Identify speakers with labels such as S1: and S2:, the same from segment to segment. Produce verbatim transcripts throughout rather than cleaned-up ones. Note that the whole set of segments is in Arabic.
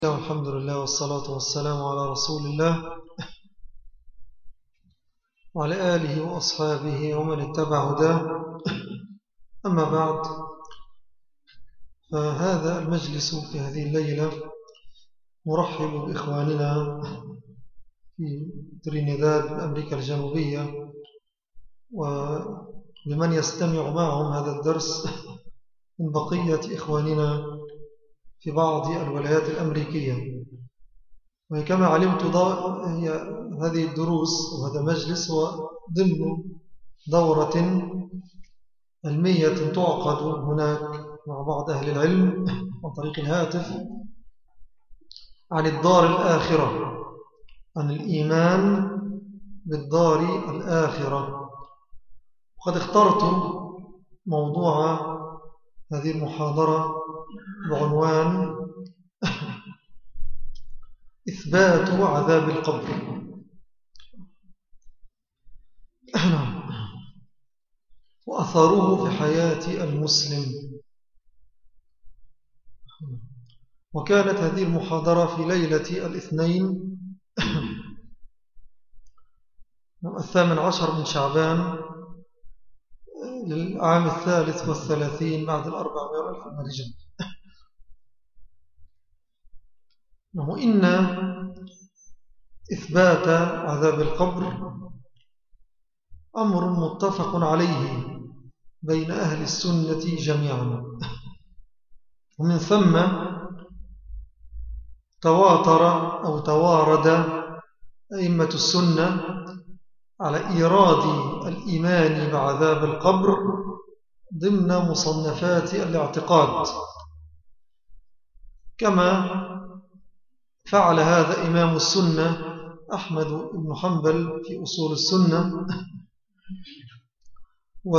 S1: الحمد لله والصلاة والسلام على رسول الله وعلى آله وأصحابه ومن اتبع هداه. أما بعد، فهذا المجلس في هذه الليلة مرحب بإخواننا في ترينيداد بأمريكا الجنوبية وبمن يستمع معهم هذا الدرس من بقية إخواننا في بعض الولايات الأمريكية. وكما علمت هي هذه الدروس وهذا مجلس هو ضمن دورة علمية تعقد هناك مع بعض أهل العلم عن طريق الهاتف عن الدار الآخرة، عن الإيمان بالدار الآخرة. وقد اخترت موضوع هذه المحاضرة بعنوان إثبات عذاب القبر. وأثره في حياة المسلم. وكانت هذه المحاضرة في ليلة الاثنين الثامن عشر من شعبان للعام الثالث والثلاثين بعد الأربعمائة ألف من الهجرة. وإن إثبات عذاب القبر أمر متفق عليه بين أهل السنة جميعا، ومن ثم تواتر أو توارد أئمة السنة على إيراد الإيمان بعذاب القبر ضمن مصنفات الاعتقاد، كما فعل هذا إمام السنة أحمد بن حنبل في أصول السنة، و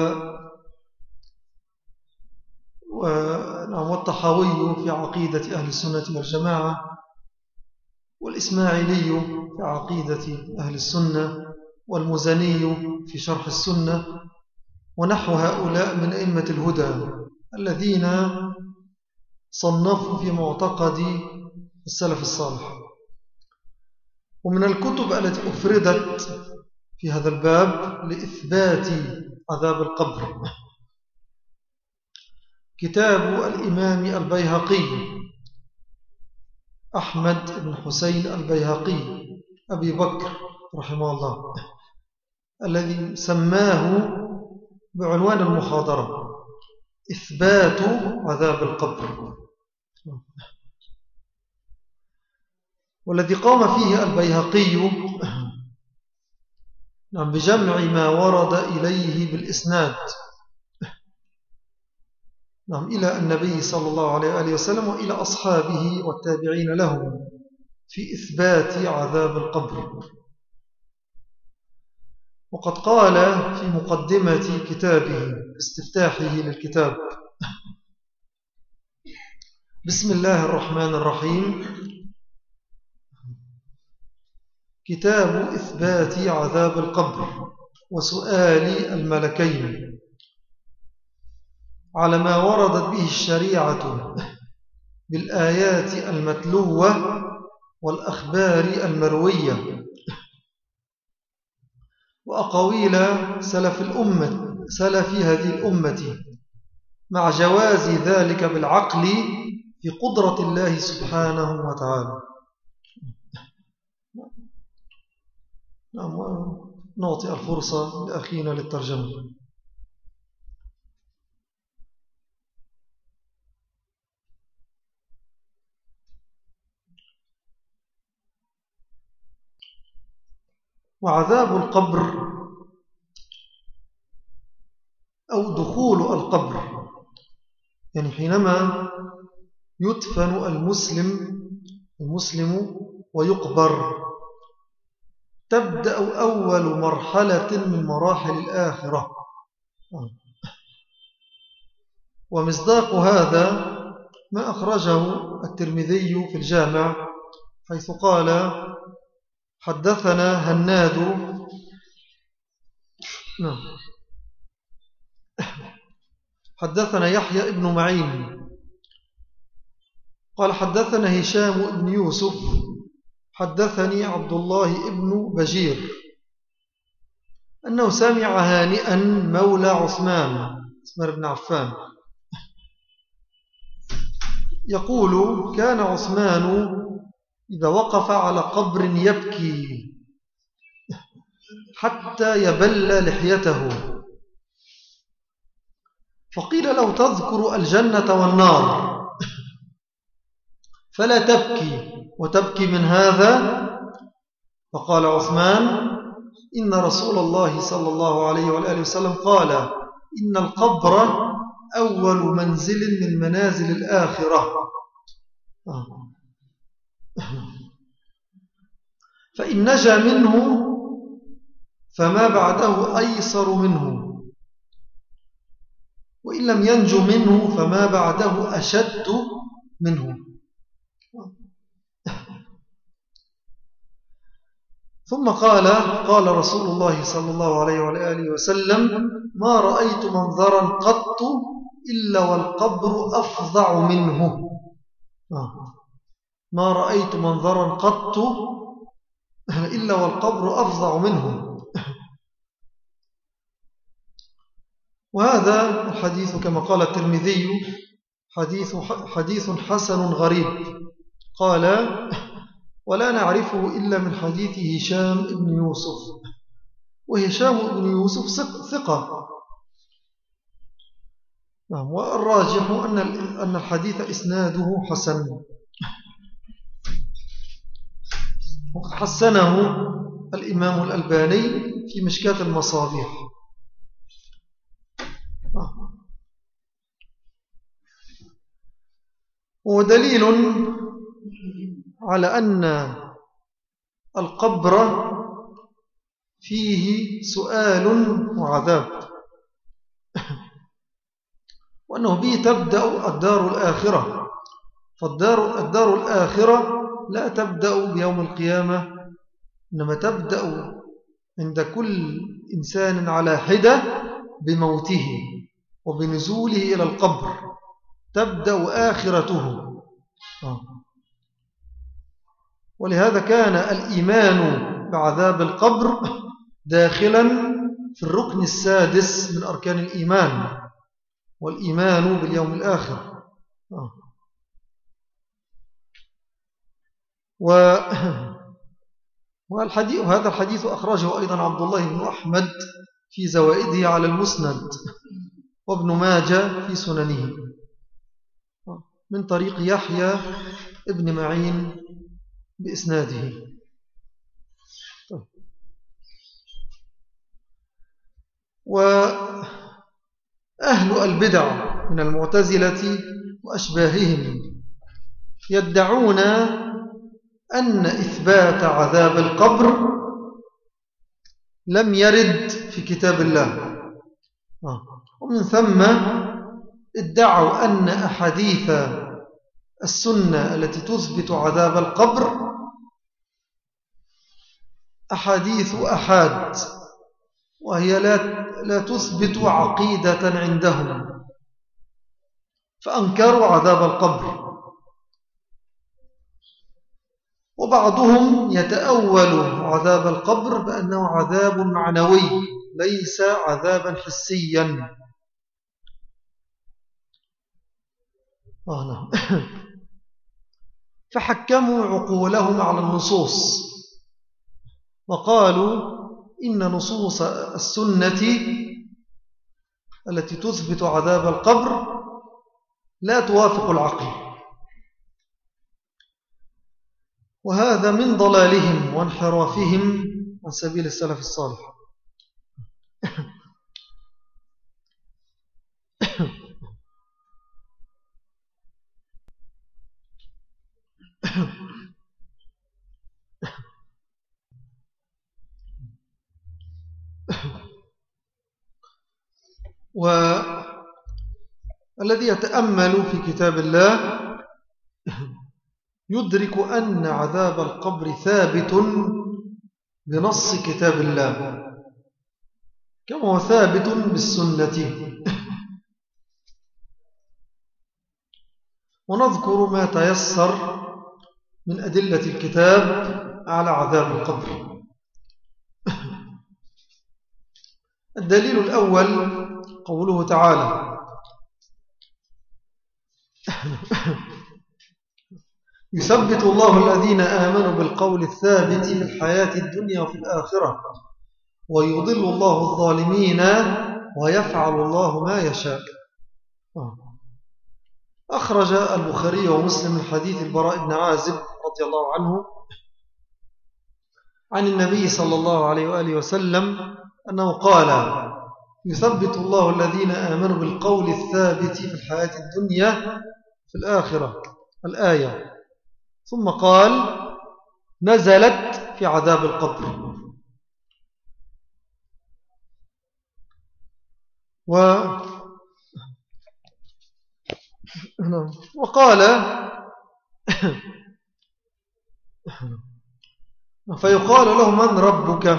S1: والطحاوي في عقيدة أهل السنة والجماعة، والإسماعيلي في عقيدة أهل السنة، والمزني في شرح السنة، ونحو هؤلاء من أئمة الهدى الذين صنفوا في معتقد السلف الصالح. ومن الكتب التي أفردت في هذا الباب لإثبات عذاب القبر كتاب الإمام البيهقي أحمد بن حسين البيهقي أبي بكر رحمه الله، الذي سماه بعنوان المحاضرة إثبات عذاب القبر، والذي قام فيه البيهقي بجمع ما ورد إليه بالإسناد نعم إلى النبي صلى الله عليه وآله وسلم وإلى أصحابه والتابعين لهم في إثبات عذاب القبر. وقد قال في مقدمة كتابه استفتاحه للكتاب: بسم الله الرحمن الرحيم، كتاب إثبات عذاب القبر وسؤال الملكين على ما وردت به الشريعة بالآيات المتلوة والأخبار المروية وأقاويل سلف الأمة سلف هذه الأمة، مع جواز ذلك بالعقل في قدرة الله سبحانه وتعالى. نعطي الفرصة لأخينا للترجمة. وعذاب القبر أو دخول القبر، يعني حينما يدفن المسلم المسلم ويقبر، تبدأ أول مرحلة من مراحل الآخرة. ومصداق هذا ما أخرجه الترمذي في الجامع، حيث قال: حدثنا هناد نعم حدثنا يحيى ابن معين قال حدثنا هشام بن يوسف حدثني عبد الله بن بجير أنه سمع هانئا مولى عثمان عثمان بن عفان يقول كان عثمان إذا وقف على قبر يبكي حتى يبل لحيته، فقيل له تذكر الجنة والنار فلا تبكي وتبكي من هذا؟ فقال عثمان إن رسول الله صلى الله عليه وآله وسلم قال إن القبر أول منزل من منازل الآخرة، فإن نجا منه فما بعده أيسر منه، وإن لم ينجو منه فما بعده أشد منه. ثم قال قال رسول الله صلى الله عليه وآله وسلم ما رأيت منظرا قط إلا والقبر أفظع منه. ما رأيت منظرا قط إلا والقبر أفظع منه. وهذا الحديث كما قال الترمذي حديث, حديث حسن غريب. قال ولا نعرفه إلا من حديث هشام بن يوسف، وهشام بن يوسف ثقة. نعم، والراجح أن أن الحديث إسناده حسن، حسنه الإمام الألباني في مشكاة المصابيح. ودليل على أن القبر فيه سؤال وعذاب، وأنه به تبدأ الدار الآخرة، فالدار الدار الآخرة لا تبدأ بيوم القيامة، إنما تبدأ عند كل إنسان على حدة بموته وبنزوله إلى القبر، تبدأ آخرته. آه. ولهذا كان الإيمان بعذاب القبر داخلا في الركن السادس من أركان الإيمان، والإيمان باليوم الآخر. آه. والحديث وهذا الحديث أخرجه أيضا عبد الله بن أحمد في زوائده على المسند، وابن ماجه في سننه من طريق يحيى ابن معين بإسناده. وأهل البدع من المعتزلة وأشباههم يدعون أن إثبات عذاب القبر لم يرد في كتاب الله، ومن ثم ادعوا أن أحاديث السنة التي تثبت عذاب القبر أحاديث أحاد، وهي لا, لا تثبت عقيدة عندهم، فأنكروا عذاب القبر. وبعضهم يتأول عذاب القبر بأنه عذاب معنوي ليس عذابا حسيا. آه نعم. فحكموا عقولهم على النصوص وقالوا إن نصوص السنة التي تثبت عذاب القبر لا توافق العقل، وهذا من ضلالهم وانحرافهم عن سبيل السلف الصالح. والذي يتأمل في كتاب الله يدرك أن عذاب القبر ثابت بنص كتاب الله كما هو ثابت بالسنة. ونذكر ما تيسر من أدلة الكتاب على عذاب القبر. الدليل الأول قوله تعالى: يثبت الله الذين آمنوا بالقول الثابت في الحياة الدنيا وفي الآخرة ويضل الله الظالمين ويفعل الله ما يشاء. أخرج البخاري ومسلم من حديث البراء بن عازب رضي الله عنه عن النبي صلى الله عليه وآله وسلم أنه قال: يثبت الله الذين آمنوا بالقول الثابت في الحياة الدنيا في الآخرة، الآية. ثم قال: نزلت في عذاب القبر. و وقال: فيقال له: من ربك؟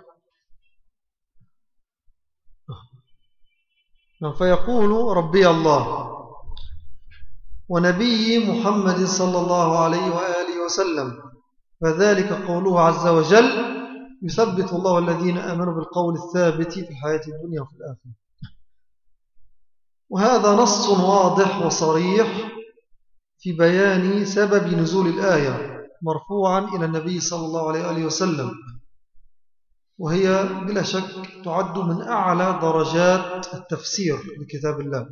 S1: فيقول: ربي الله ونبي محمد صلى الله عليه وآله وسلم. فذلك قوله عز وجل: يثبت الله الذين آمنوا بالقول الثابت في الحياة الدنيا وفي الآخرة. وهذا نص واضح وصريح في بيان سبب نزول الآية مرفوعا إلى النبي صلى الله عليه وآله وسلم، وهي بلا شك تعد من أعلى درجات التفسير لكتاب الله،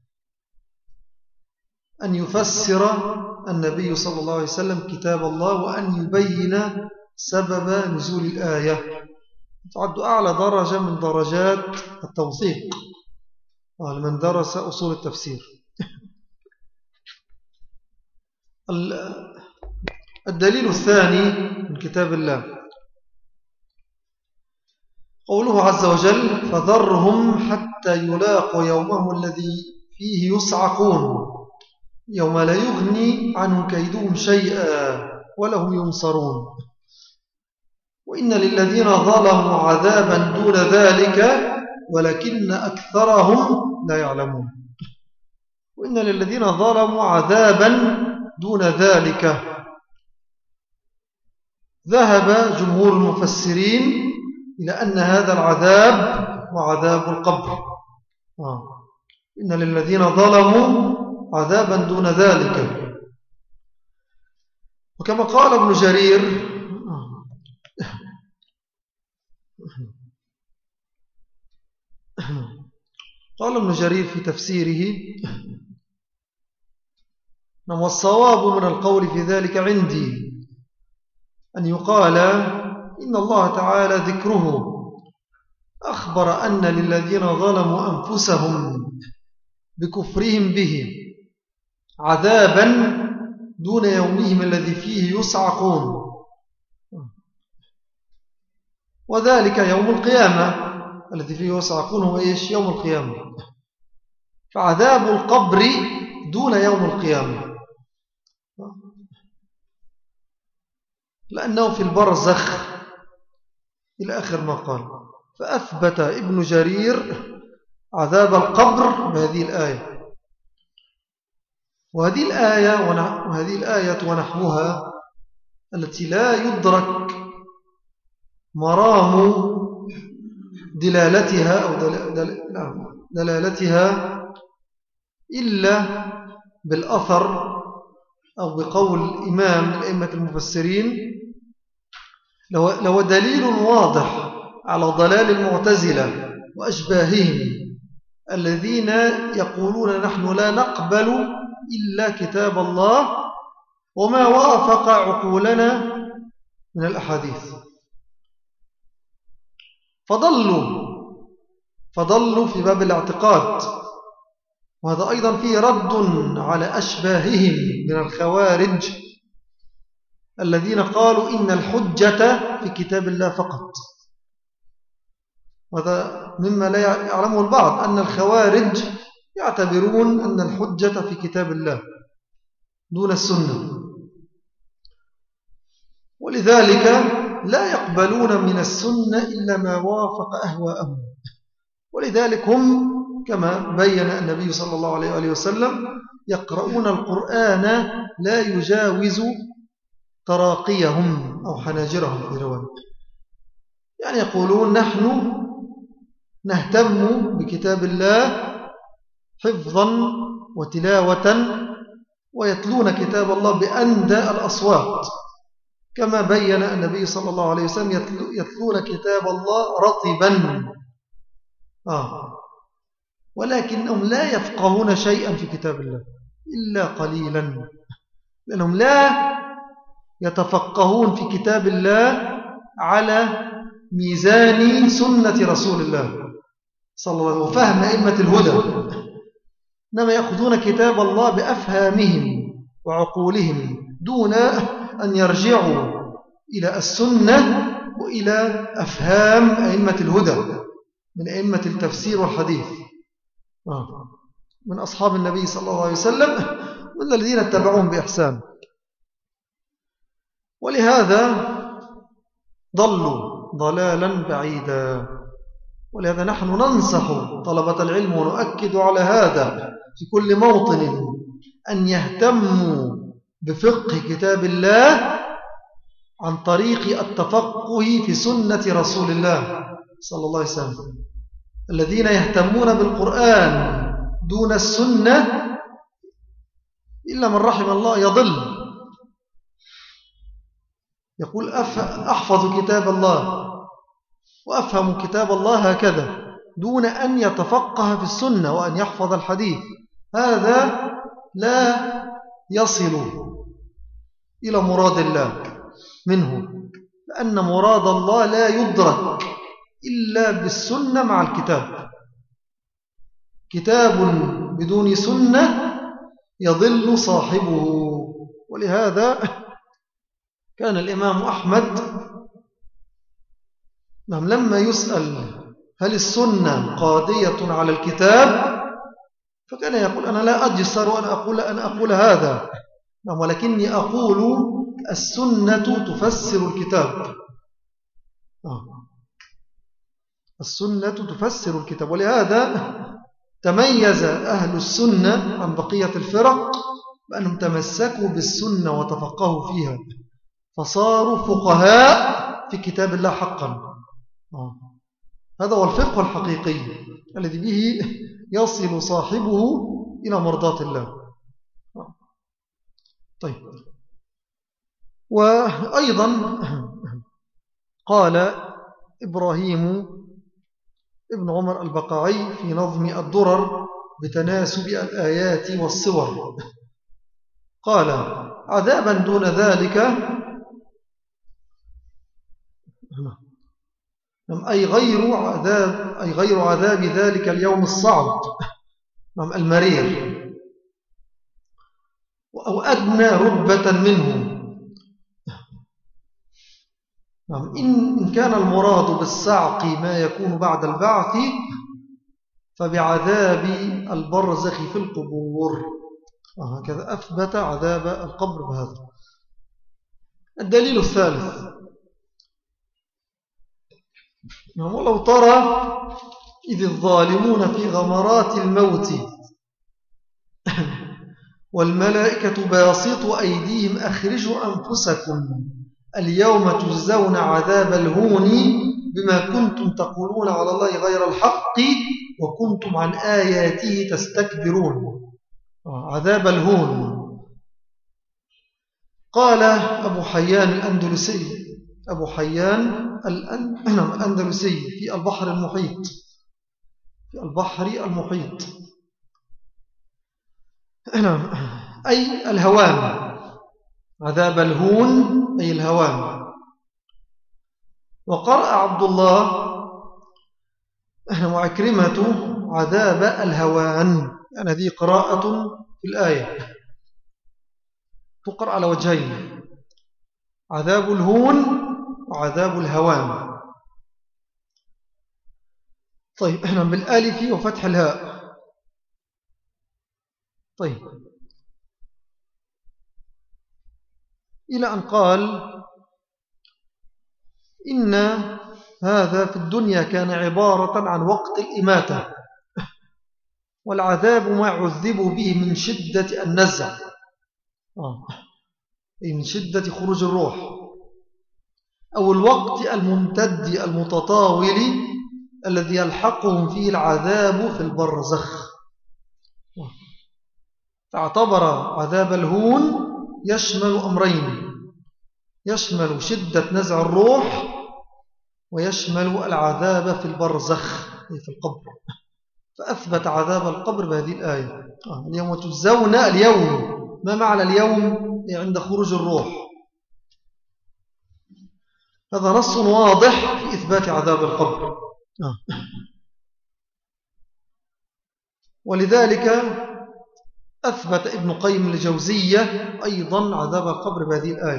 S1: أن يفسر النبي صلى الله عليه وسلم كتاب الله وأن يبين سبب نزول الآية. تعد أعلى درجة من درجات التوثيق لمن درس أصول التفسير. الدليل الثاني من كتاب الله قوله عز وجل: فذرهم حتى يلاقوا يومهم الذي فيه يصعقون يوم لا يغني عنهم كيدهم شيئا ولا هم ينصرون وإن للذين ظلموا عذابا دون ذلك ولكن أكثرهم لا يعلمون. وإن للذين ظلموا عذابا دون ذلك. ذهب جمهور المفسرين إلى أن هذا العذاب هو عذاب القبر. إن للذين ظلموا عذابا دون ذلك. وكما قال ابن جرير قال ابن جرير في تفسيره: والصواب من القول في ذلك عندي أن يقال إن الله تعالى ذكره أخبر أن للذين ظلموا أنفسهم بكفرهم به عذابا دون يومهم الذي فيه يصعقون، وذلك يوم القيامة الذي فيه يصعقون هو إيش؟ يوم القيامة. فعذاب القبر دون يوم القيامة لأنه في البرزخ إلى آخر ما قال. فأثبت ابن جرير عذاب القبر بهذه الآية. وهذه الآية وهذه الآية ونحوها التي لا يدرك مرام دلالتها أو دلالتها إلا بالأثر أو بقول إمام من أئمة المفسرين، لو دليل واضح على ضلال المعتزلة وأشباههم الذين يقولون نحن لا نقبل إلا كتاب الله وما وافق عقولنا من الأحاديث، فضلوا فضلوا في باب الاعتقاد. وهذا أيضا فيه رد على أشباههم من الخوارج الذين قالوا إن الحجة في كتاب الله فقط. وهذا مما لا يعلمه البعض، أن الخوارج يعتبرون أن الحجة في كتاب الله دون السنة، ولذلك لا يقبلون من السنة إلا ما وافق أهواءهم. ولذلك هم كما بين النبي صلى الله عليه وآله وسلم يقرؤون القرآن لا يجاوز تراقيهم أو حناجرهم في رواية. يعني يقولون نحن نهتم بكتاب الله حفظا وتلاوة، ويتلون كتاب الله بأندى الأصوات، كما بين النبي صلى الله عليه وسلم يتلون كتاب الله رطبا آه. ولكنهم لا يفقهون شيئا في كتاب الله إلا قليلا، لأنهم لا يتفقهون في كتاب الله على ميزان سنة رسول الله صلى الله عليه وسلم وفهم أئمة الهدى، إنما يأخذون كتاب الله بأفهامهم وعقولهم دون أن يرجعوا إلى السنة وإلى أفهام أئمة الهدى من أئمة التفسير والحديث من أصحاب النبي صلى الله عليه وسلم من الذين اتبعوهم بإحسان. ولهذا ضلوا ضلالا بعيدا. ولهذا نحن ننصح طلبة العلم ونؤكد على هذا في كل موطن أن يهتموا بفقه كتاب الله عن طريق التفقه في سنة رسول الله صلى الله عليه وسلم. الذين يهتمون بالقرآن دون السنة إلا من رحم الله يضل. يقول أحفظ كتاب الله وأفهم كتاب الله هكذا دون أن يتفقه في السنة وأن يحفظ الحديث، هذا لا يصل إلى مراد الله منه، لأن مراد الله لا يدرك إلا بالسنة مع الكتاب. كتاب بدون سنة يضل صاحبه. ولهذا كان الإمام أحمد نعم لما يسأل هل السنة قاضية على الكتاب فكان يقول أنا لا أجسر أن أقول, أن أقول هذا نعم، ولكني أقول السنة تفسر الكتاب. السنة تفسر الكتاب. ولهذا تميز أهل السنة عن بقية الفرق بأنهم تمسكوا بالسنة وتفقهوا فيها فصاروا فقهاء في كتاب الله حقا. هذا هو الفقه الحقيقي الذي به يصل صاحبه إلى مرضاة الله. طيب، وأيضا قال إبراهيم ابن عمر البقاعي في نظم الدرر بتناسب الآيات والصور قال عذابا دون ذلك أي غير عذاب أي غير عذاب ذلك اليوم الصعب المرير أو أدنى رتبة منه. إن كان المراد بالصعق ما يكون بعد البعث فبعذاب البرزخ في القبور. هكذا أثبت عذاب القبر بهذا. الدليل الثالث ولو ترى إذ الظالمون في غمرات الموت والملائكة باسطوا أيديهم أخرجوا أنفسكم اليوم تجزون عذاب الهون بما كنتم تقولون على الله غير الحق وكنتم عن آياته تستكبرون. عذاب الهون. قال أبو حيان الأندلسي أبو حيان الأندلسي في البحر المحيط في البحر المحيط أي الهوان. عذاب الهون أي الهوان. وقرأ عبد الله وعكرمة عذاب الهوان، يعني هذه قراءة في الآية تقرأ على وجهين: عذاب الهون وعذاب الهوان. طيب احنا بالالف وفتح الهاء. طيب إلى أن قال إن هذا في الدنيا كان عبارة عن وقت الإماتة، والعذاب ما عذبوا به من شدة النزع، آه. أي من شدة خروج الروح، أو الوقت الممتد المتطاول الذي يلحقهم فيه العذاب في البرزخ. فاعتبر عذاب الهون يشمل أمرين، يشمل شدة نزع الروح ويشمل العذاب في البرزخ في القبر. فأثبت عذاب القبر بهذه الآية. اليوم تجزون، اليوم ما معنى اليوم؟ عند خروج الروح. هذا نص واضح في إثبات عذاب القبر. ولذلك أثبت ابن قيم الجوزية أيضا عذاب القبر بهذه الآية،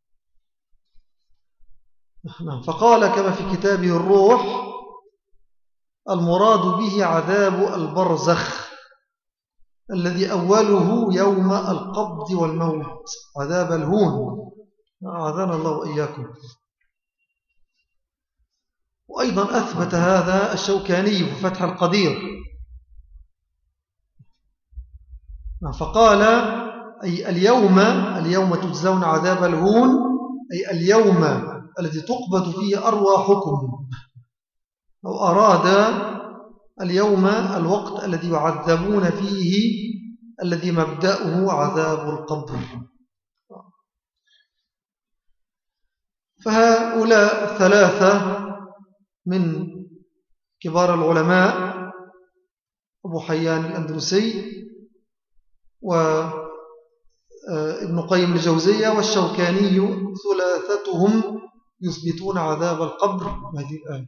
S1: فقال كما في كتابه الروح: المراد به عذاب البرزخ الذي أوله يوم القبض والموت، عذاب الهون، أعاذنا الله وإياكم. وأيضا أثبت هذا الشوكاني في فتح القدير، فقال: أي اليوم اليوم تجزون عذاب الهون، أي اليوم الذي تقبض فيه أرواحكم، أو أراد اليوم الوقت الذي يعذبون فيه الذي مبدأه عذاب القبر. فهؤلاء ثلاثة من كبار العلماء، أبو حيان الأندلسي وابن قيم الجوزية والشوكاني، ثلاثتهم يثبتون عذاب القبر بهذه الآية.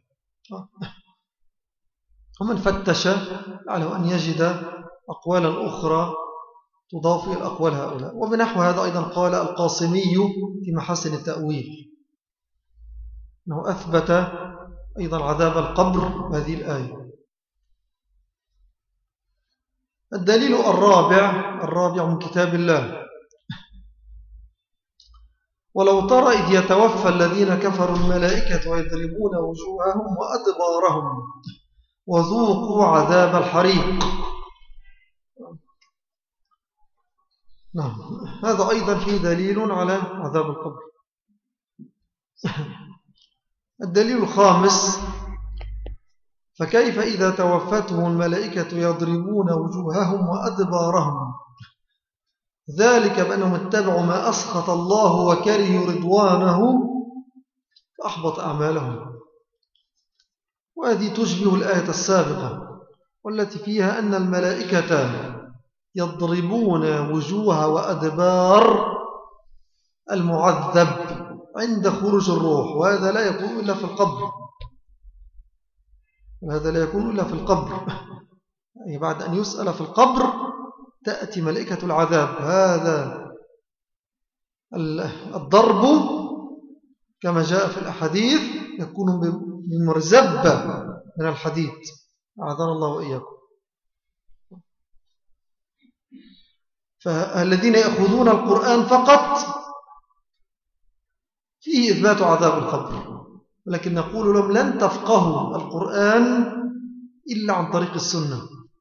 S1: ومن فتش على أن يجد أقوالا أخرى تضاف إلى أقوال هؤلاء. وبنحو هذا أيضا قال القاسمي في محاسن التأويل، أنه أثبت أيضا عذاب القبر بهذه الآية. الدليل الرابع الرابع من كتاب الله: ولو ترى إذ يتوفى الذين كفروا الملائكة ويضربون وجوههم وأدبارهم وذوقوا عذاب الحريق. نعم، هذا أيضا فيه دليل على عذاب القبر. الدليل الخامس: فكيف إذا توفتهم الملائكة يضربون وجوههم وأدبارهم، ذلك بأنهم اتبعوا ما أسخط الله وكرهوا رضوانه فأحبط أعمالهم. وهذه تشبه الآية السابقة والتي فيها أن الملائكة يضربون وجوه وأدبار المعذب عند خروج الروح، وهذا لا يكون إلا في القبر، وهذا لا يكون إلا في القبر. يعني بعد أن يسأل في القبر تأتي ملائكة العذاب. هذا الضرب كما جاء في الأحاديث يكون بمرزبة من الحديد، أعاذنا الله وإياكم. فالذين يأخذون القرآن فقط فيه إثبات عذاب القبر، ولكن نقول لهم لن تفقهوا القرآن إلا عن طريق السنة.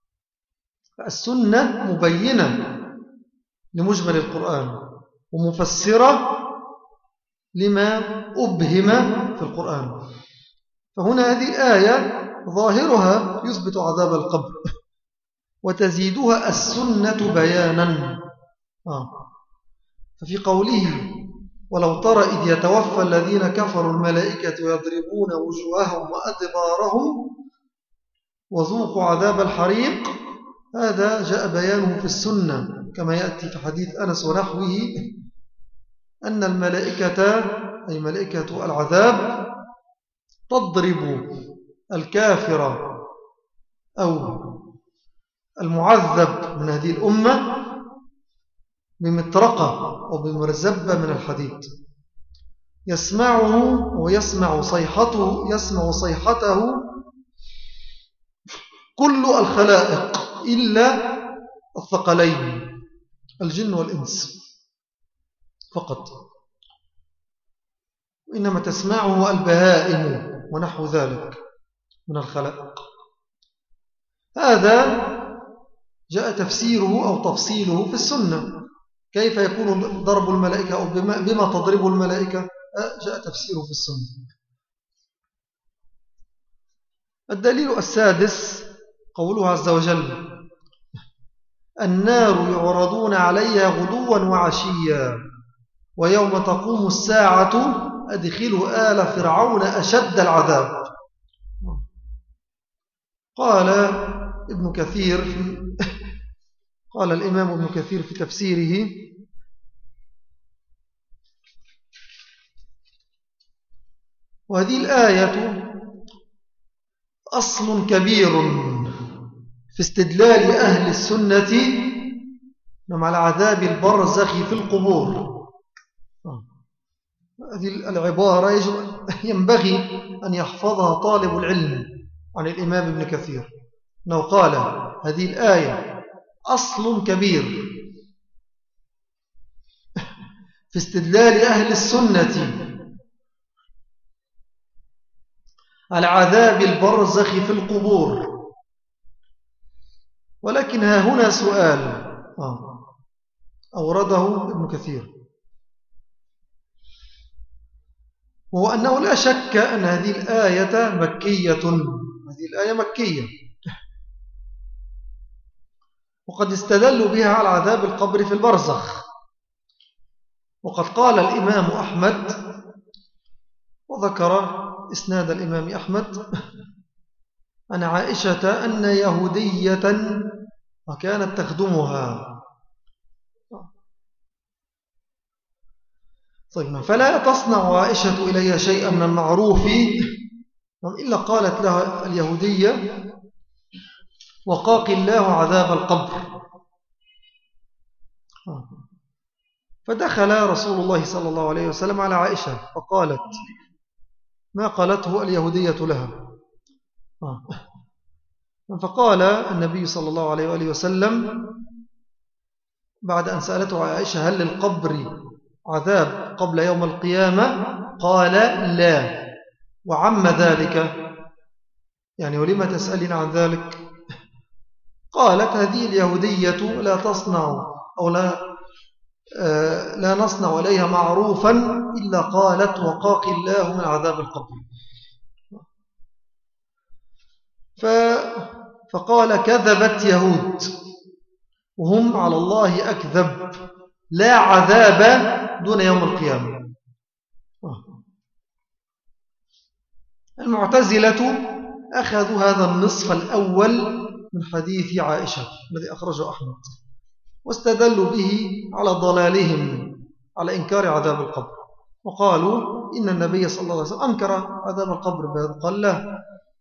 S1: فالسنة مبينة لمجمل القرآن ومفسرة لما أبهم في القرآن. فهنا هذه الآية ظاهرها يثبت عذاب القبر وتزيدها السنة بيانا. آه. ففي قوله: ولو ترى إذ يتوفى الذين كفروا الملائكة يضربون وجوههم وأدبارهم وذوقوا عذاب الحريق، هذا جاء بيانه في السنة كما يأتي في حديث أنس ونحوه أن الملائكة أي ملائكة العذاب تضرب الكافر أو المعذب من هذه الأمة بمطرقة أو بمرزبة من الحديد، يسمعه ويسمع صيحته يسمع صيحته كل الخلائق إلا الثقلين الجن والإنس فقط، وإنما تسمعه البهائم ونحو ذلك من الخلائق. هذا جاء تفسيره أو تفصيله في السنة. كيف يكون ضرب الملائكة أو بما, بما تضرب الملائكة؟ جاء تفسيره في السنة. الدليل السادس قوله عز وجل: النار يعرضون عليها غدوا وعشيا ويوم تقوم الساعة أدخلوا آل فرعون أشد العذاب. قال ابن كثير قال الإمام ابن كثير في تفسيره: وهذه الآية أصل كبير في استدلال أهل السنة مع العذاب البرزخ في القبور. هذه العبارة ينبغي أن يحفظها طالب العلم عن الإمام ابن كثير، أنه قال هذه الآية أصل كبير في استدلال أهل السنة على عذاب البرزخ في القبور. ولكن ها هنا سؤال أورده ابن كثير، وهو أنه لا شك أن هذه الآية مكية. هذه الآية مكية، وقد استدلوا بها على عذاب القبر في البرزخ. وقد قال الإمام أحمد، وذكر إسناد الإمام أحمد عن عائشة أن يهودية كانت تخدمها. طيب، فلا تصنع عائشة إليها شيئا من المعروف إلا قالت لها اليهودية: وقاك الله عذاب القبر. فدخل رسول الله صلى الله عليه وسلم على عائشة فقالت ما قالته اليهودية لها. فقال النبي صلى الله عليه وآله وسلم بعد أن سألته عائشة: هل للقبر عذاب قبل يوم القيامة؟ قال: لا. وعم ذلك، يعني ولما تسألين عن ذلك؟ قالت: هذه اليهودية لا تصنع أو لا, آه لا نصنع إليها معروفا إلا قالت: وقاك الله من عذاب القبر. فقال: كذبت يهود وهم على الله أكذب، لا عذاب دون يوم القيامة. المعتزلة أخذوا هذا النصف الأول من حديث عائشة الذي أخرجه أحمد، واستدلوا به على ضلالهم على إنكار عذاب القبر، وقالوا إن النبي صلى الله عليه وسلم أنكر عذاب القبر بهذا، قال لا.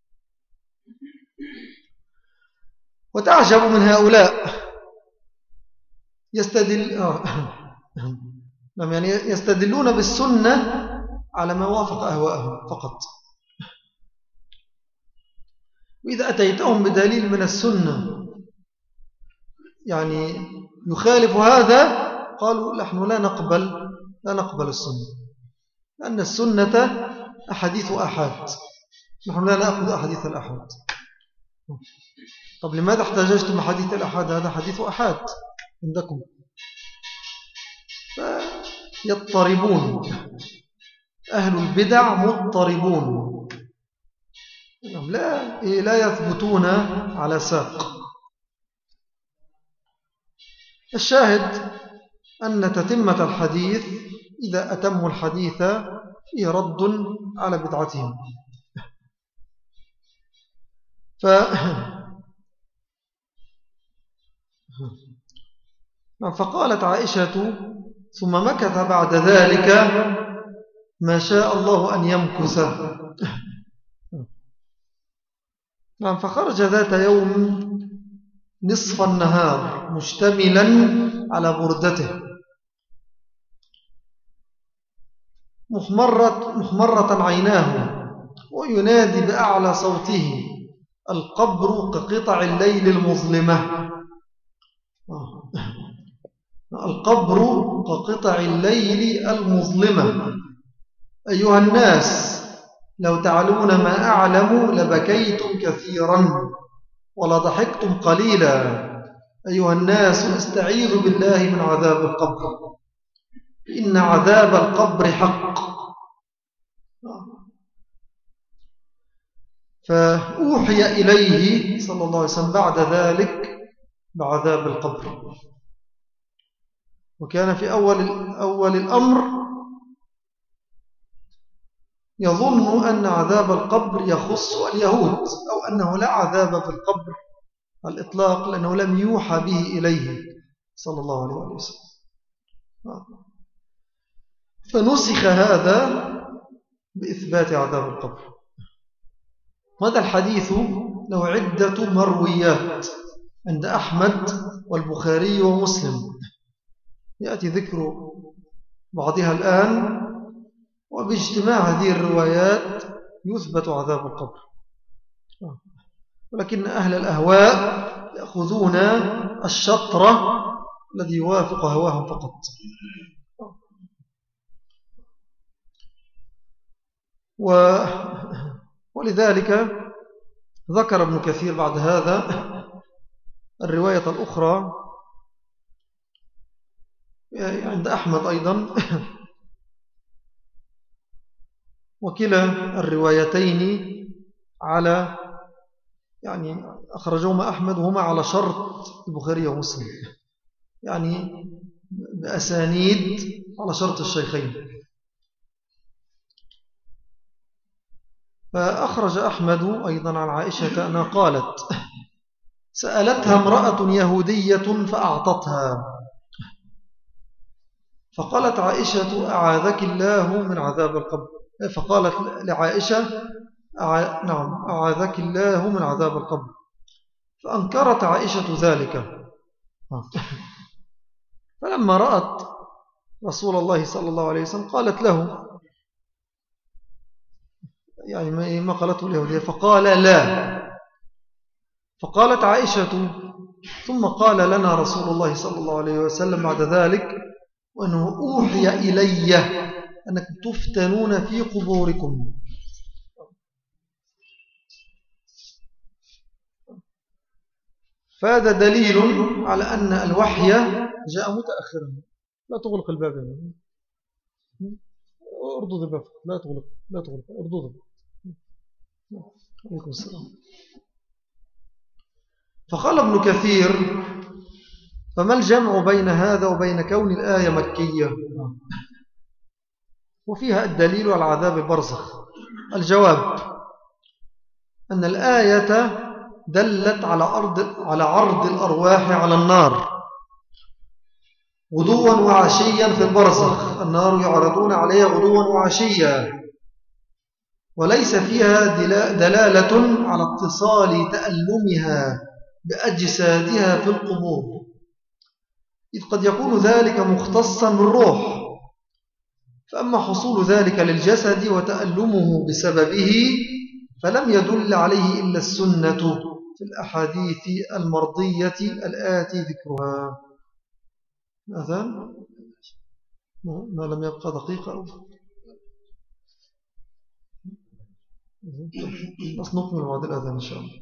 S1: وتعجب من هؤلاء يستدل آه. يعني يستدلون بالسنة على ما وافق أهواءهم فقط. وإذا أتيتهم بدليل من السنة يعني يخالف هذا، قالوا نحن لا نقبل لا نقبل السنة، لأن السنة أحاديث أحاد، نحن لا نأخذ أحاديث الأحاد. طب لماذا احتججتم أحاديث الأحاد؟ هذا حديث أحاد عندكم. فيضطربون، أهل البدع مضطربون، لا لا يثبتون على ساق. الشاهد أن تتمة الحديث إذا أتموا الحديث فيه رد على بدعتهم. ف فقالت عائشة: ثم مكث بعد ذلك ما شاء الله أن يمكث. فخرج ذات يوم نصف النهار مشتملا على بردته محمرة, محمرة عيناه، وينادي بأعلى صوته: القبر كقطع الليل المظلمة. القبر كقطع الليل المظلمة. أيها الناس، لو تعلمون ما أعلم لبكيتم كثيرا ولضحكتم قليلا، أيها الناس استعيذوا بالله من عذاب القبر إن عذاب القبر حق. فأوحي إليه صلى الله عليه وسلم بعد ذلك بعذاب القبر. وكان في أول, أول الأمر يظن أن عذاب القبر يخص اليهود أو أنه لا عذاب في القبر على الإطلاق لأنه لم يوحى به إليه صلى الله عليه وسلم. فنسخ هذا بإثبات عذاب القبر. هذا الحديث له عدة مرويات عند أحمد والبخاري ومسلم، يأتي ذكر بعضها الآن. وباجتماع هذه الروايات يثبت عذاب القبر، ولكن أهل الأهواء يأخذون الشطر الذي يوافق هواهم فقط. و ولذلك ذكر ابن كثير بعد هذا الرواية الأخرى عند أحمد أيضا، وكلا الروايتين على يعني أخرجهما أحمد وهما على شرط البخاري ومسلم، يعني بأسانيد على شرط الشيخين. فأخرج أحمد أيضا عن عائشة أنها قالت سألتها امرأة يهودية فأعطتها، فقالت عائشة أعاذك الله من عذاب القبر. فقالت لعائشة أع... نعم أعاذك الله من عذاب القبر. فأنكرت عائشة ذلك. فلما رأت رسول الله صلى الله عليه وسلم قالت له يعني ما قالته اليهودية، فقال لا. فقالت عائشة ثم قال لنا رسول الله صلى الله عليه وسلم بعد ذلك وأنه أوحي إلي أنكم تفتنون في قبوركم. فهذا دليل على أن الوحي جاء متأخرا. لا تغلق الباب، ارضوا الباب، لا تغلق، لا تغلق، ارضوا الباب. عليكم السلام. فقال ابن كثير فما الجمع بين هذا وبين كون الآية مكية وفيها الدليل على عذاب البرزخ؟ الجواب أن الآية دلت على عرض, على عرض الأرواح على النار غدوا وعشيا في البرزخ. النار يعرضون عليها غدوا وعشيا، وليس فيها دلالة على اتصال تألمها بأجسادها في القبور، إذ قد يكون ذلك مختصا بالروح. فأما حصول ذلك للجسد وتألمه بسببه فلم يدل عليه إلا السنة في الأحاديث المرضية الآتي ذكرها. ماذا؟ ما لم يبقى دقيقة، بس نكمل بعد الأذان إن شاء الله.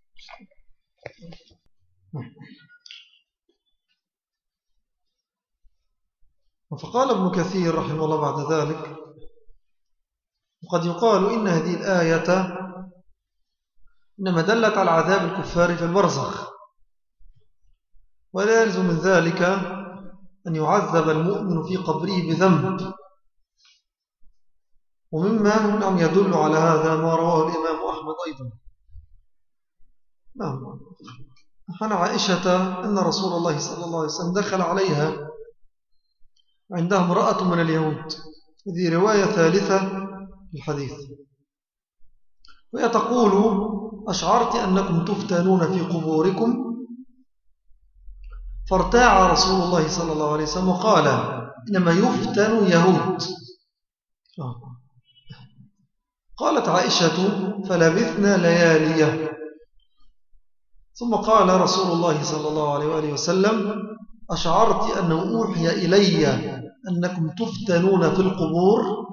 S1: فقال ابن كثير رحمه الله بعد ذلك وقد يقال إن هذه الآية إنما دلت على عذاب الكفار في البرزخ، ولا يلزم من ذلك أن يعذب المؤمن في قبره بذنب. ومما نعم يدل على هذا ما رواه الإمام أحمد أيضا. نعم، عن عائشة أن رسول الله صلى الله عليه وسلم دخل عليها عندها امرأة من اليهود، هذه رواية ثالثة في الحديث، وهي تقول أشعرت أنكم تفتنون في قبوركم؟ فارتاع رسول الله صلى الله عليه وسلم وقال إنما يفتن يهود. قالت عائشة فلبثنا لياليه. ثم قال رسول الله صلى الله عليه وآله وسلم أشعرت أنه أوحي إلي أنكم تفتنون في القبور؟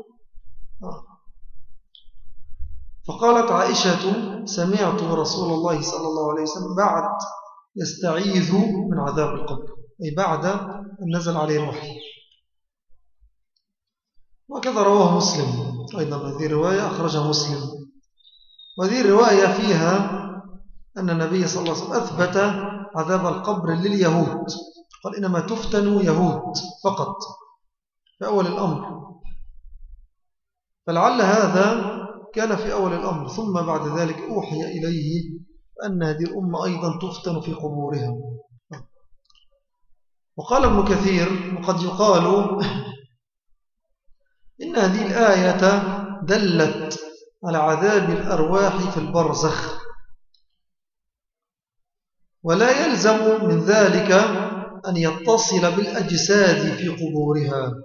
S1: فقالت عائشة سمعت رسول الله صلى الله عليه وسلم بعد يستعيذ من عذاب القبر، أي بعد أن نزل عليه الوحي. وكذا رواه مسلم أيضا، هذه الرواية أخرجها مسلم. وهذه الرواية فيها أن النبي صلى الله عليه وسلم أثبت عذاب القبر لليهود، قال إنما تفتن يهود فقط في أول الأمر، فلعل هذا كان في أول الأمر، ثم بعد ذلك أوحي إليه أن هذه الأمة أيضا تفتن في قبورها. وقال ابن كثير: وقد يقال إن هذه الآية دلت على عذاب الأرواح في البرزخ، ولا يلزم من ذلك أن يتصل بالأجساد في قبورها.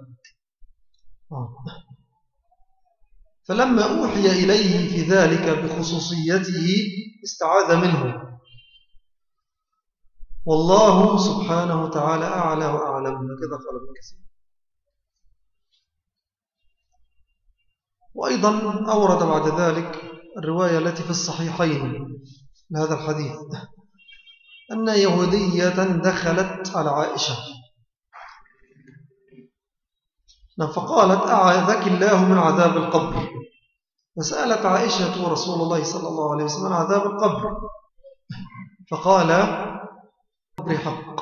S1: فلما أوحي إليه في ذلك بخصوصيته استعاذ منه، والله سبحانه وتعالى أعلى وأعلم. كذا قال ابن كثير. وأيضا أورد بعد ذلك الرواية التي في الصحيحين لهذا الحديث، أن يهودية دخلت على عائشة فقالت: أعاذك الله من عذاب القبر. فسألت عائشة رسول الله صلى الله عليه وسلم عن عذاب القبر، فقال: قبر حق.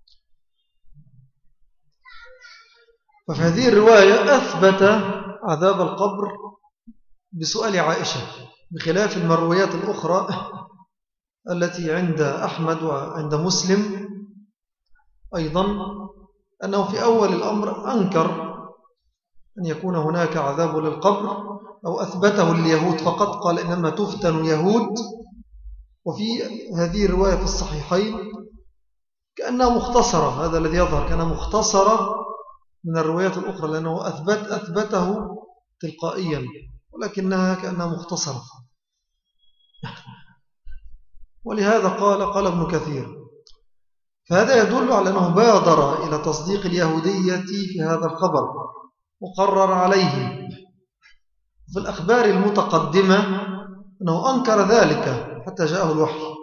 S1: ففي هذه الرواية أثبت عذاب القبر بسؤال عائشة، بخلاف المرويات الأخرى التي عند أحمد وعند مسلم أيضا، أنه في أول الأمر أنكر أن يكون هناك عذاب للقبر، أو أثبته لليهود فقط، قال إنما تفتن يهود. وفي هذه الرواية في الصحيحين كأنها مختصرة، هذا الذي يظهر، كأنها مختصرة من الروايات الأخرى، لأنه أثبت أثبته تلقائيا، ولكنها كأنها مختصرة. ولهذا قال قال ابن كثير: فهذا يدل على أنه بادر إلى تصديق اليهودية في هذا الخبر وقرر عليه. في الأخبار المتقدمة أنه أنكر ذلك حتى جاءه الوحي.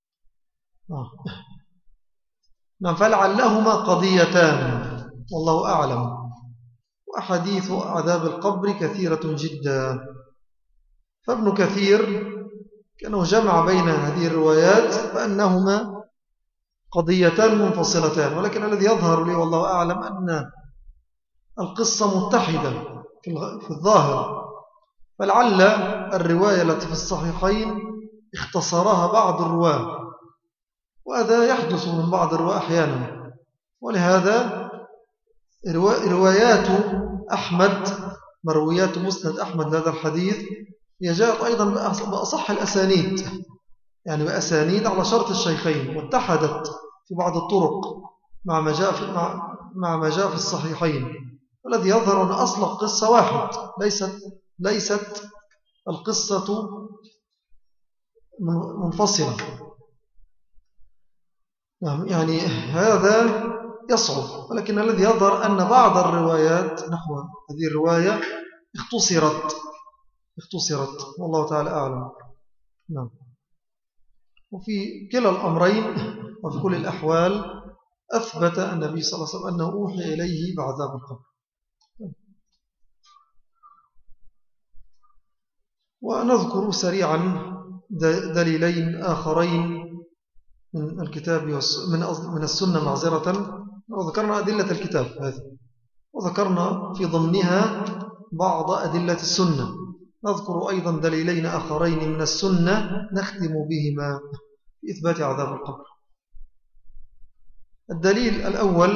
S1: نعم، فلعلهما قضيتان والله أعلم. وأحاديث عذاب القبر كثيرة جدا. فابن كثير كأنه جمع بين هذه الروايات فأنهما قضيتان منفصلتان، ولكن الذي يظهر لي والله أعلم أن القصة متحدة في الظاهر، فلعل الرواية التي في الصحيحين اختصرها بعض الرواة، وهذا يحدث من بعض الرواة أحيانا. ولهذا روايات أحمد، مرويات مسند أحمد لهذا الحديث، هي جاءت أيضا بأصح الأسانيد، يعني بأسانيد على شرط الشيخين، واتحدت في بعض الطرق مع ما جاء في, مع مع ما جاء في الصحيحين. والذي يظهر أن أصل القصة واحد، ليست ليست القصة منفصلة. يعني هذا يصعب، ولكن الذي يظهر أن بعض الروايات نحو هذه الرواية اختصرت اختصرت والله تعالى أعلم. نعم. وفي كلا الأمرين وفي كل الأحوال أثبت النبي صلى الله عليه وسلم أنه أوحي إليه بعذاب القبر. ونذكر سريعا دليلين آخرين من الكتاب من من السنة معذرة. وذكرنا أدلة الكتاب هذه، وذكرنا في ضمنها بعض أدلة السنة. نذكر أيضا دليلين آخرين من السنة نختم بهما في إثبات عذاب القبر. الدليل الأول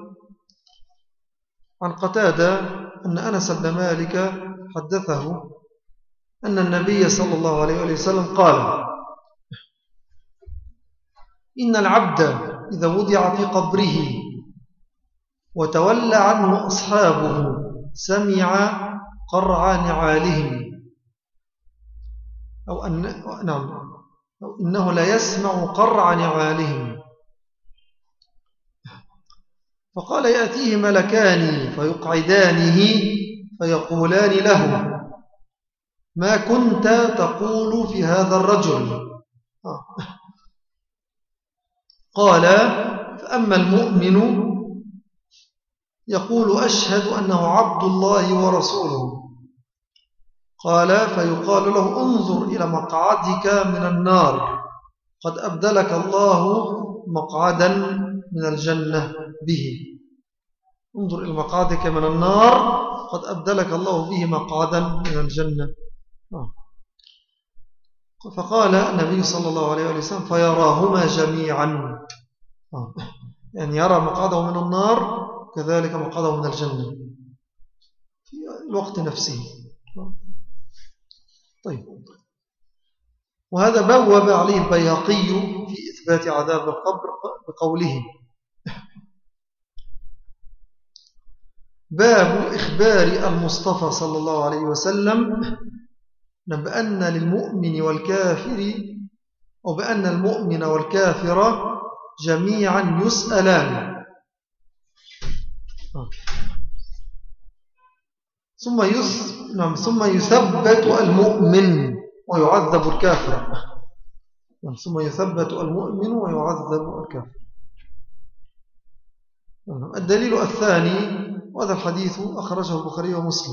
S1: عن قتادة أن أنس بن مالك حدثه أن النبي صلى الله عليه وسلم قال: إن العبد إذا وضع في قبره وتولى عنه أصحابه سمع قرع نعالهم، أو, أن نعم أو إنه لا يسمع قرع نعالهم. فقال: يأتيه ملكان فيقعدانه فيقولان له: ما كنت تقول في هذا الرجل؟ قال فأما المؤمن يقول أشهد أنه عبد الله ورسوله، قال فيقال له انظر إلى مقعدك من النار قد أبدلك الله مقعدا من الجنة به. انظر إلى مقعدك من النار قد أبدلك الله به مقعدا من الجنة. فقال النبي صلى الله عليه وسلم فيراهما جميعا، يعني يرى مقعده من النار كذلك مقعده من الجنة في الوقت نفسه. طيب، وهذا بوب عليه البيهقي في إثبات عذاب القبر بقوله باب إخبار المصطفى صلى الله عليه وسلم بأن للمؤمن والكافر أو بأن المؤمن والكافر جميعا يسألان ثم يس... نعم ثم يثبت المؤمن ويعذب الكافر، ثم يثبت المؤمن ويعذب الكافر. الدليل الثاني، وهذا الحديث أخرجه البخاري ومسلم،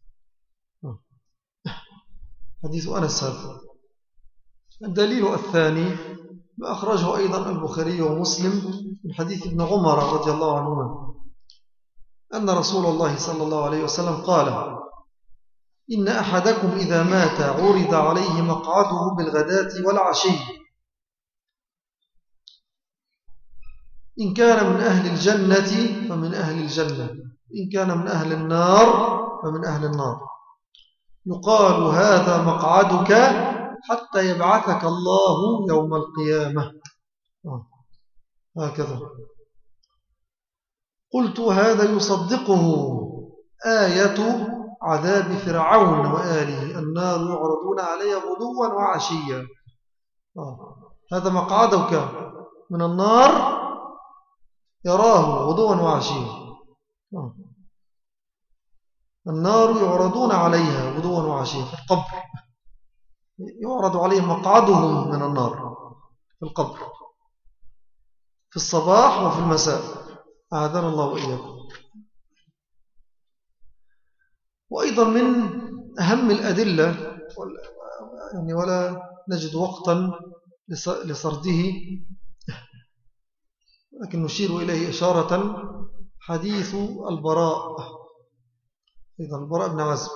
S1: حديث أنس هذا. الدليل الثاني ما أخرجه أيضا البخاري ومسلم من حديث ابن عمر رضي الله عنهما أن رسول الله صلى الله عليه وسلم قال إن أحدكم إذا مات عرض عليه مقعده بالغداة والعشي، إن كان من أهل الجنة فمن أهل الجنة، إن كان من أهل النار فمن أهل النار، يقال هذا مقعدك حتى يبعثك الله يوم القيامة. هكذا. قلت هذا يصدقه آية عذاب فرعون وآله النار يعرضون عليها غدوا وعشيا. هذا مقعدك من النار يراه غدوا وعشيا، النار يعرضون عليها غدوا وعشيا في القبر، يعرض عليهم مقعدهم من النار في القبر في الصباح وفي المساء، أعاذنا الله وإياكم. وأيضا من أهم الأدلة يعني ولا نجد وقتا لسرده لكن نشير إليه إشارة، حديث البراء، أيضا البراء بن عازب،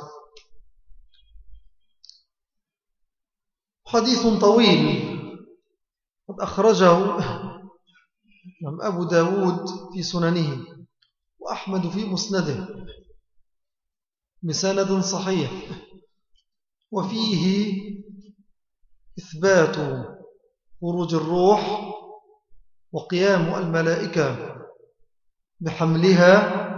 S1: حديث طويل قد أخرجه أبو داود في سننه وأحمد في مسنده بسند صحيح، وفيه إثبات خروج الروح وقيام الملائكة بحملها،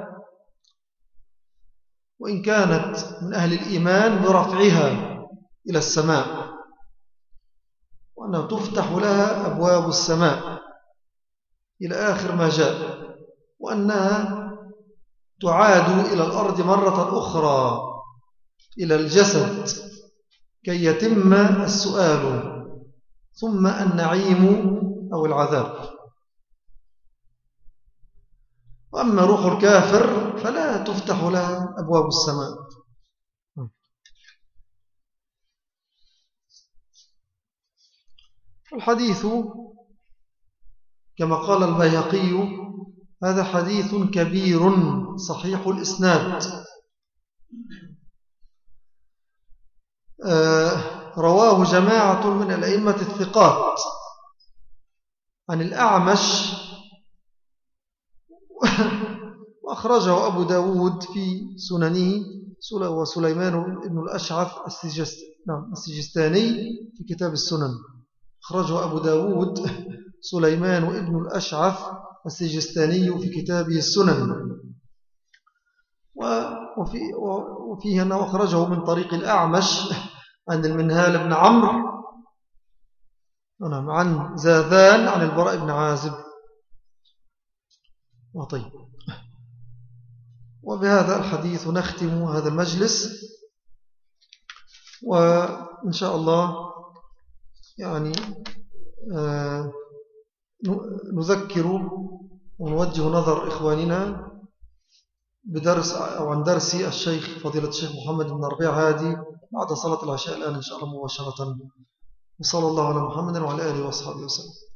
S1: وإن كانت من أهل الإيمان برفعها إلى السماء، وأنها تفتح لها أبواب السماء إلى آخر ما جاء، وأنها تعاد إلى الأرض مرة أخرى إلى الجسد كي يتم السؤال ثم النعيم أو العذاب. وأما روح الكافر فلا تفتح لها أبواب السماء. الحديث كما قال البيهقي هذا حديث كبير صحيح الإسناد، آه رواه جماعة من الأئمة الثقات عن الأعمش، وأخرجه أبو داود في سننه وسليمان بن الأشعث السجستاني في كتاب السنن. أخرجه أبو داود سليمان بن الأشعث السجستاني في كتابه السنن، وفي وفيه أنه أخرجه من طريق الأعمش عن المنهال بن عمرو عن زاذان عن البراء بن عازب. وطيب، وبهذا الحديث نختم هذا المجلس، وإن شاء الله يعني آه نذكر ونوجه نظر إخواننا بدرس أو عن درس الشيخ فضيلة الشيخ محمد بن ربيع هادي بعد صلاة العشاء الآن إن شاء الله مباشرة. وصلى الله على محمد وعلى آله وأصحابه وسلم.